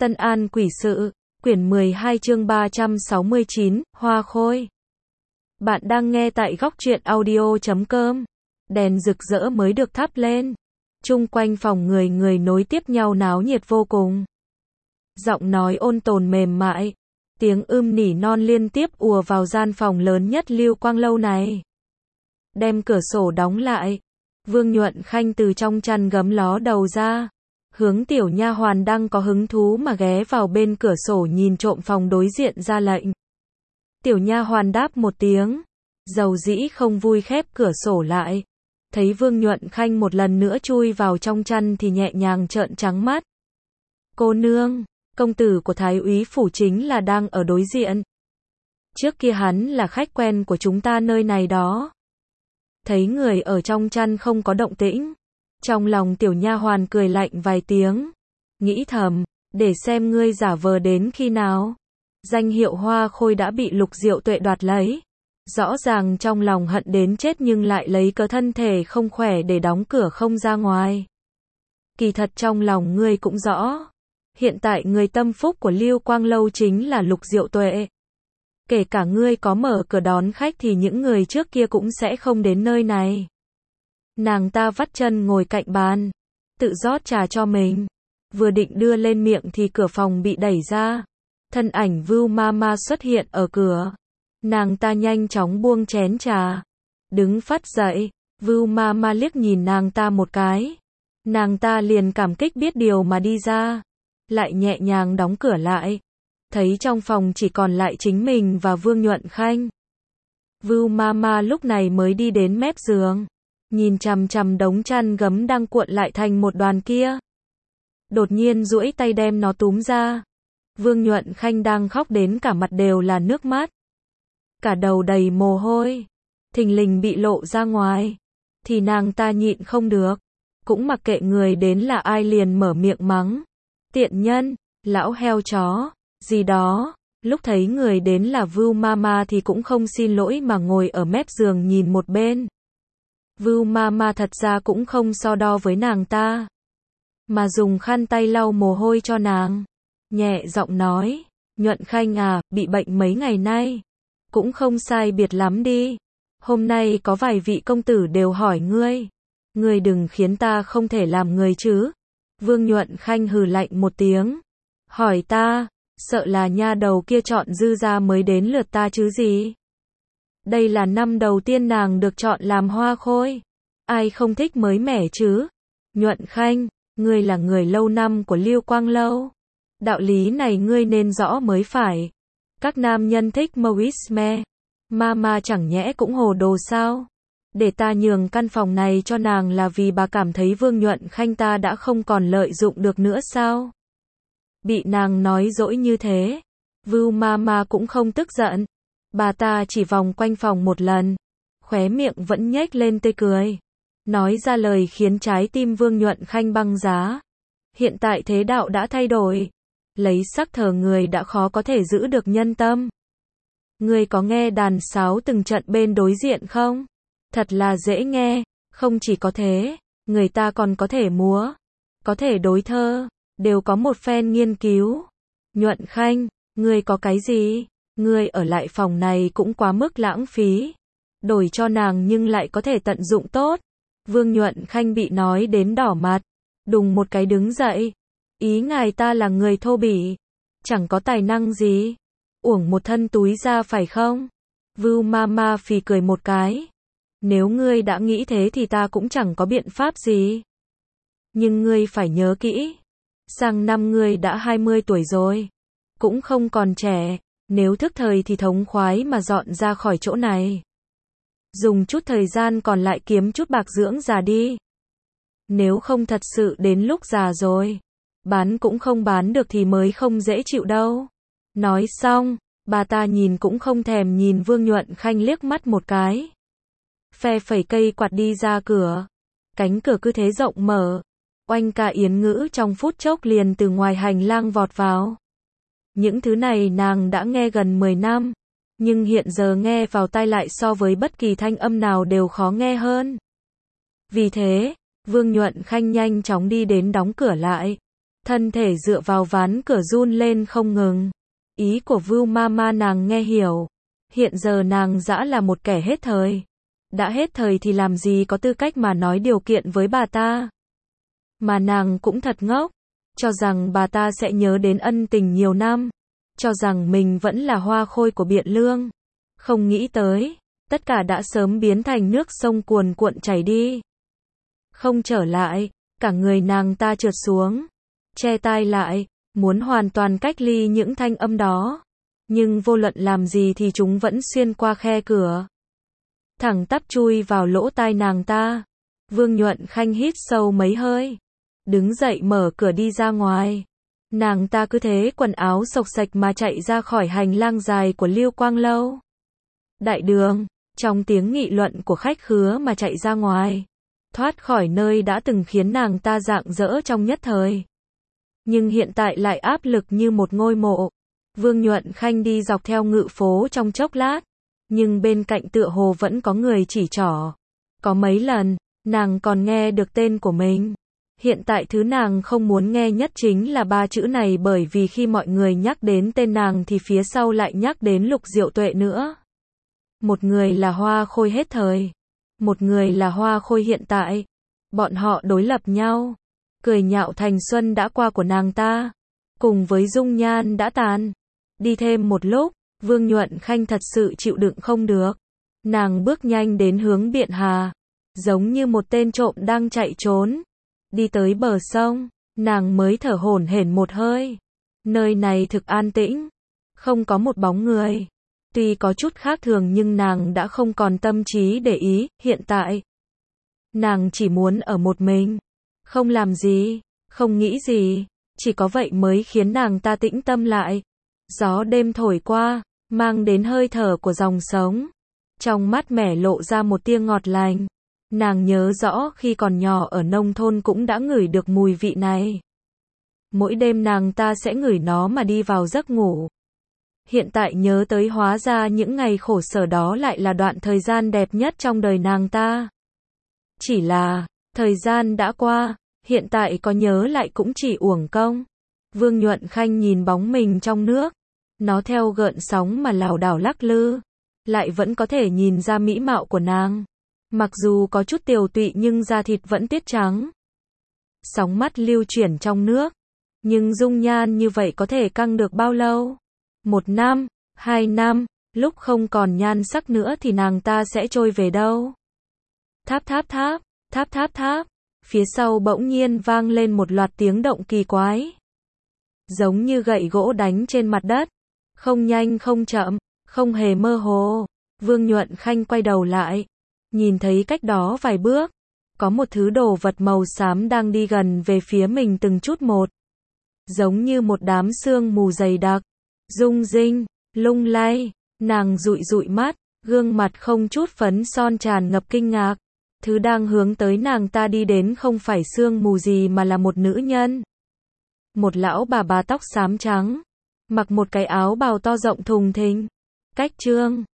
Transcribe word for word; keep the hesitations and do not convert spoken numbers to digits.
Tân An Quỷ Sự, quyển mười hai chương ba trăm sáu mươi chín, Hoa Khôi. Bạn đang nghe tại góc truyện audio chấm com. Đèn rực rỡ mới được thắp lên. Chung quanh phòng người người nối tiếp nhau náo nhiệt vô cùng. Giọng nói ôn tồn mềm mại. Tiếng ưm nỉ non liên tiếp ùa vào gian phòng lớn nhất Lưu Quang Lâu này. Đem cửa sổ đóng lại. Vương Nhuận Khanh từ trong chăn gấm ló đầu ra. Hướng tiểu nha hoàn đang có hứng thú mà ghé vào bên cửa sổ nhìn trộm phòng đối diện ra lệnh. Tiểu nha hoàn đáp một tiếng, dầu dĩ không vui khép cửa sổ lại. Thấy Vương Nhuận Khanh một lần nữa chui vào trong chăn thì nhẹ nhàng trợn trắng mắt. Cô nương, công tử của Thái úy phủ chính là đang ở đối diện. Trước kia hắn là khách quen của chúng ta nơi này đó. Thấy người ở trong chăn không có động tĩnh. Trong lòng tiểu nha hoàn cười lạnh vài tiếng, nghĩ thầm, để xem ngươi giả vờ đến khi nào. Danh hiệu Hoa Khôi đã bị Lục Diệu Tuệ đoạt lấy. Rõ ràng trong lòng hận đến chết nhưng lại lấy cớ thân thể không khỏe để đóng cửa không ra ngoài. Kỳ thật trong lòng ngươi cũng rõ. Hiện tại người tâm phúc của Lưu Quang Lâu chính là Lục Diệu Tuệ. Kể cả ngươi có mở cửa đón khách thì những người trước kia cũng sẽ không đến nơi này. Nàng ta vắt chân ngồi cạnh bàn, tự rót trà cho mình. Vừa định đưa lên miệng thì cửa phòng bị đẩy ra. Thân ảnh Vưu Mama xuất hiện ở cửa. Nàng ta nhanh chóng buông chén trà, đứng phắt dậy. Vưu Mama liếc nhìn nàng ta một cái. Nàng ta liền cảm kích biết điều mà đi ra, lại nhẹ nhàng đóng cửa lại. Thấy trong phòng chỉ còn lại chính mình và Vương Nhuận Khanh. Vưu Mama lúc này mới đi đến mép giường, nhìn chằm chằm đống chăn gấm đang cuộn lại thành một đoàn kia. Đột nhiên duỗi tay đem nó túm ra. Vương Nhuận Khanh đang khóc đến cả mặt đều là nước mắt. Cả đầu đầy mồ hôi. Thình lình bị lộ ra ngoài. Thì nàng ta nhịn không được. Cũng mặc kệ người đến là ai liền mở miệng mắng. Tiện nhân, lão heo chó, gì đó. Lúc thấy người đến là Vưu Mama thì cũng không xin lỗi mà ngồi ở mép giường nhìn một bên. Vưu Mama thật ra cũng không so đo với nàng ta, mà dùng khăn tay lau mồ hôi cho nàng. Nhẹ giọng nói, Nhuận Khanh à, bị bệnh mấy ngày nay. Cũng không sai biệt lắm đi. Hôm nay có vài vị công tử đều hỏi ngươi. Ngươi đừng khiến ta không thể làm người chứ. Vương Nhuận Khanh hừ lạnh một tiếng. Hỏi ta, sợ là nha đầu kia chọn dư ra mới đến lượt ta chứ gì. Đây là năm đầu tiên nàng được chọn làm Hoa Khôi. Ai không thích mới mẻ chứ? Nhuận Khanh, ngươi là người lâu năm của Lưu Quang Lâu. Đạo lý này ngươi nên rõ mới phải. Các nam nhân thích Moisme. Mama chẳng nhẽ cũng hồ đồ sao? Để ta nhường căn phòng này cho nàng là vì bà cảm thấy Vương Nhuận Khanh ta đã không còn lợi dụng được nữa sao? Bị nàng nói dỗi như thế, Vưu Mama cũng không tức giận. Bà ta chỉ vòng quanh phòng một lần, khóe miệng vẫn nhếch lên tươi cười. Nói ra lời khiến trái tim Vương Nhuận Khanh băng giá. Hiện tại thế đạo đã thay đổi. Lấy sắc thờ người đã khó có thể giữ được nhân tâm. Ngươi có nghe đàn sáo từng trận bên đối diện không? Thật là dễ nghe. Không chỉ có thế, người ta còn có thể múa, có thể đối thơ, đều có một phen nghiên cứu. Nhuận Khanh, ngươi có cái gì? Ngươi ở lại phòng này cũng quá mức lãng phí. Đổi cho nàng nhưng lại có thể tận dụng tốt. Vương Nhuận Khanh bị nói đến đỏ mặt, đùng một cái đứng dậy. Ý ngài ta là người thô bỉ, chẳng có tài năng gì, uổng một thân túi ra phải không? Vưu Mama phì cười một cái. Nếu ngươi đã nghĩ thế thì ta cũng chẳng có biện pháp gì. Nhưng ngươi phải nhớ kỹ, sang năm ngươi đã hai mươi tuổi rồi, cũng không còn trẻ. Nếu thức thời thì thống khoái mà dọn ra khỏi chỗ này. Dùng chút thời gian còn lại kiếm chút bạc dưỡng già đi. Nếu không thật sự đến lúc già rồi, bán cũng không bán được thì mới không dễ chịu đâu. Nói xong, bà ta nhìn cũng không thèm nhìn Vương Nhuận Khanh liếc mắt một cái. Phe phẩy cây quạt đi ra cửa. Cánh cửa cứ thế rộng mở. Oanh ca yến ngữ trong phút chốc liền từ ngoài hành lang vọt vào. Những thứ này nàng đã nghe gần mười năm, nhưng hiện giờ nghe vào tai lại so với bất kỳ thanh âm nào đều khó nghe hơn. Vì thế, Vương Nhuận Khanh nhanh chóng đi đến đóng cửa lại. thân thể dựa vào ván cửa run lên không ngừng. Ý của Vưu Mama nàng nghe hiểu. Hiện giờ nàng dã là một kẻ hết thời. Đã hết thời thì làm gì có tư cách mà nói điều kiện với bà ta. Mà nàng cũng thật ngốc. Cho rằng bà ta sẽ nhớ đến ân tình nhiều năm. Cho rằng mình vẫn là hoa khôi của Biện Lương. Không nghĩ tới, tất cả đã sớm biến thành nước sông cuồn cuộn chảy đi. Không trở lại, cả người nàng ta trượt xuống. Che tai lại, muốn hoàn toàn cách ly những thanh âm đó. Nhưng vô luận làm gì thì chúng vẫn xuyên qua khe cửa. Thẳng tắp chui vào lỗ tai nàng ta. Vương Nhuận Khanh hít sâu mấy hơi. Đứng dậy mở cửa đi ra ngoài. Nàng ta cứ thế quần áo xộc xạch mà chạy ra khỏi hành lang dài của Lưu Quang Lâu. Đại đường, trong tiếng nghị luận của khách khứa mà chạy ra ngoài. Thoát khỏi nơi đã từng khiến nàng ta rạng rỡ trong nhất thời. Nhưng hiện tại lại áp lực như một ngôi mộ. Vương Nhuận Khanh đi dọc theo ngự phố trong chốc lát. Nhưng bên cạnh tựa hồ vẫn có người chỉ trỏ. Có mấy lần, nàng còn nghe được tên của mình. Hiện tại thứ nàng không muốn nghe nhất chính là ba chữ này, bởi vì khi mọi người nhắc đến tên nàng thì phía sau lại nhắc đến Lục Diệu Tuệ nữa. Một người là hoa khôi hết thời. Một người là hoa khôi hiện tại. Bọn họ đối lập nhau. Cười nhạo thành xuân đã qua của nàng ta. Cùng với dung nhan đã tàn. Đi thêm một lúc, Vương Nhuận Khanh thật sự chịu đựng không được. Nàng bước nhanh đến hướng Biện Hà. Giống như một tên trộm đang chạy trốn. Đi tới bờ sông, nàng mới thở hổn hển một hơi. Nơi này thực an tĩnh. Không có một bóng người. Tuy có chút khác thường nhưng nàng đã không còn tâm trí để ý, hiện tại. Nàng chỉ muốn ở một mình. Không làm gì, không nghĩ gì. Chỉ có vậy mới khiến nàng ta tĩnh tâm lại. Gió đêm thổi qua, mang đến hơi thở của dòng sống. Trong mắt mẻ lộ ra một tia ngọt lành. Nàng nhớ rõ khi còn nhỏ ở nông thôn cũng đã ngửi được mùi vị này. Mỗi đêm nàng ta sẽ ngửi nó mà đi vào giấc ngủ. Hiện tại nhớ tới hóa ra những ngày khổ sở đó lại là đoạn thời gian đẹp nhất trong đời nàng ta. Chỉ là, thời gian đã qua, hiện tại có nhớ lại cũng chỉ uổng công. Vương Nhuận Khanh nhìn bóng mình trong nước. Nó theo gợn sóng mà lảo đảo lắc lư. Lại vẫn có thể nhìn ra mỹ mạo của nàng. Mặc dù có chút tiều tụy nhưng da thịt vẫn tiết trắng. Sóng mắt lưu chuyển trong nước. Nhưng dung nhan như vậy có thể căng được bao lâu? Một năm, hai năm, lúc không còn nhan sắc nữa thì nàng ta sẽ trôi về đâu? Tháp tháp tháp, tháp tháp tháp. Phía sau bỗng nhiên vang lên một loạt tiếng động kỳ quái. Giống như gậy gỗ đánh trên mặt đất. Không nhanh không chậm, không hề mơ hồ. Vương Nhuận Khanh quay đầu lại. Nhìn thấy cách đó vài bước. Có một thứ đồ vật màu xám đang đi gần về phía mình từng chút một. Giống như một đám sương mù dày đặc. Rung rinh, lung lay. Nàng dụi dụi mắt. Gương mặt không chút phấn son tràn ngập kinh ngạc. Thứ đang hướng tới nàng ta đi đến không phải sương mù gì mà là một nữ nhân. Một lão bà bà tóc xám trắng. Mặc một cái áo bào to rộng thùng thình. Cách trương,